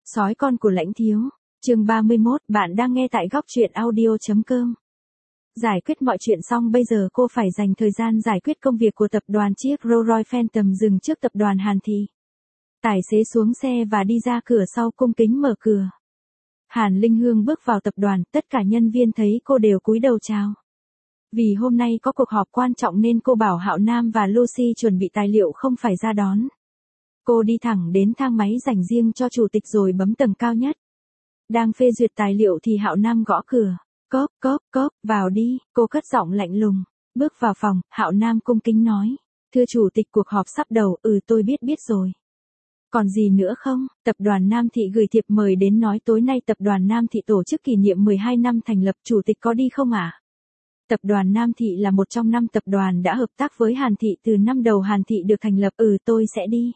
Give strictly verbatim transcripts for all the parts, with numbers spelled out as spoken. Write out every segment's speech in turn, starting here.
Sói con của Lãnh Thiếu, chương ba mươi mốt, bạn đang nghe tại góc truyện audio.com. Giải quyết mọi chuyện xong bây giờ cô phải dành thời gian giải quyết công việc của tập đoàn. Chiếc Rolls Royce Phantom dừng trước tập đoàn Hàn Thị. Tài xế xuống xe và đi ra cửa sau cung kính mở cửa. Hàn Linh Hương bước vào tập đoàn, tất cả nhân viên thấy cô đều cúi đầu chào. Vì hôm nay có cuộc họp quan trọng nên cô bảo Hạo Nam và Lucy chuẩn bị tài liệu không phải ra đón. Cô đi thẳng đến thang máy dành riêng cho chủ tịch rồi bấm tầng cao nhất. Đang phê duyệt tài liệu thì Hạo Nam gõ cửa. Cốp, cốp, cốp, vào đi, cô cất giọng lạnh lùng. Bước vào phòng, Hạo Nam cung kính nói. Thưa chủ tịch, cuộc họp sắp đầu. Ừ, tôi biết biết rồi. Còn gì nữa không? Tập đoàn Nam Thị gửi thiệp mời đến nói tối nay tập đoàn Nam Thị tổ chức kỷ niệm mười hai năm thành lập, chủ tịch có đi không ạ? À? Tập đoàn Nam Thị là một trong năm tập đoàn đã hợp tác với Hàn Thị từ năm đầu Hàn Thị được thành lập. Ừ, tôi sẽ đi.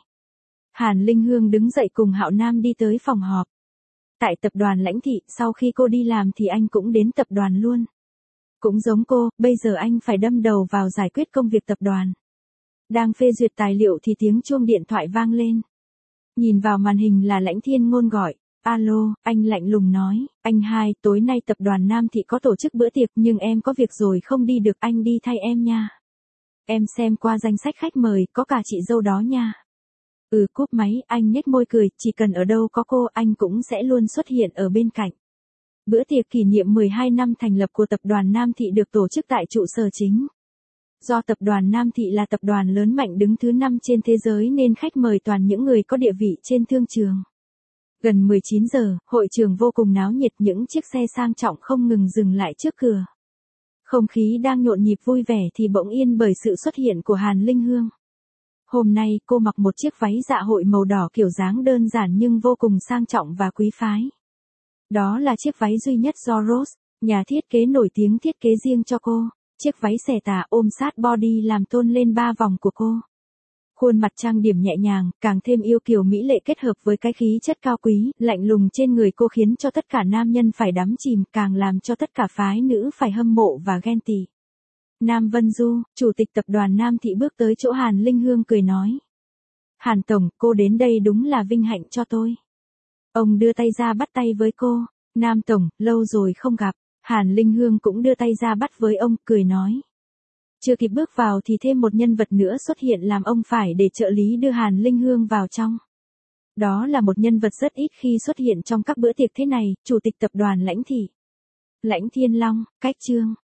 Hàn Linh Hương đứng dậy cùng Hạo Nam đi tới phòng họp. Tại tập đoàn Lãnh Thị, sau khi cô đi làm thì anh cũng đến tập đoàn luôn. Cũng giống cô, bây giờ anh phải đâm đầu vào giải quyết công việc tập đoàn. Đang phê duyệt tài liệu thì tiếng chuông điện thoại vang lên. Nhìn vào màn hình là Lãnh Thiên Ngôn gọi. Alo, anh lạnh lùng nói. Anh hai, tối nay tập đoàn Nam Thị có tổ chức bữa tiệc nhưng em có việc rồi không đi được, anh đi thay em nha. Em xem qua danh sách khách mời, có cả chị dâu đó nha. Ừ, cúp máy, anh nhếch môi cười, chỉ cần ở đâu có cô anh cũng sẽ luôn xuất hiện ở bên cạnh. Bữa tiệc kỷ niệm mười hai năm thành lập của tập đoàn Nam Thị được tổ chức tại trụ sở chính. Do tập đoàn Nam Thị là tập đoàn lớn mạnh đứng thứ năm trên thế giới nên khách mời toàn những người có địa vị trên thương trường. Gần mười chín giờ, hội trường vô cùng náo nhiệt, những chiếc xe sang trọng không ngừng dừng lại trước cửa. Không khí đang nhộn nhịp vui vẻ thì bỗng yên bởi sự xuất hiện của Hàn Linh Hương. Hôm nay cô mặc một chiếc váy dạ hội màu đỏ kiểu dáng đơn giản nhưng vô cùng sang trọng và quý phái. Đó là chiếc váy duy nhất do Rose, nhà thiết kế nổi tiếng thiết kế riêng cho cô. Chiếc váy xẻ tà ôm sát body làm tôn lên ba vòng của cô. Khuôn mặt trang điểm nhẹ nhàng, càng thêm yêu kiều mỹ lệ kết hợp với cái khí chất cao quý, lạnh lùng trên người cô khiến cho tất cả nam nhân phải đắm chìm, càng làm cho tất cả phái nữ phải hâm mộ và ghen tị. Nam Vân Du, chủ tịch tập đoàn Nam Thị bước tới chỗ Hàn Linh Hương cười nói. Hàn Tổng, cô đến đây đúng là vinh hạnh cho tôi. Ông đưa tay ra bắt tay với cô. Nam Tổng, lâu rồi không gặp. Hàn Linh Hương cũng đưa tay ra bắt với ông, cười nói. Chưa kịp bước vào thì thêm một nhân vật nữa xuất hiện làm ông phải để trợ lý đưa Hàn Linh Hương vào trong. Đó là một nhân vật rất ít khi xuất hiện trong các bữa tiệc thế này, chủ tịch tập đoàn Lãnh Thị. Lãnh Thiên Long, cách chương.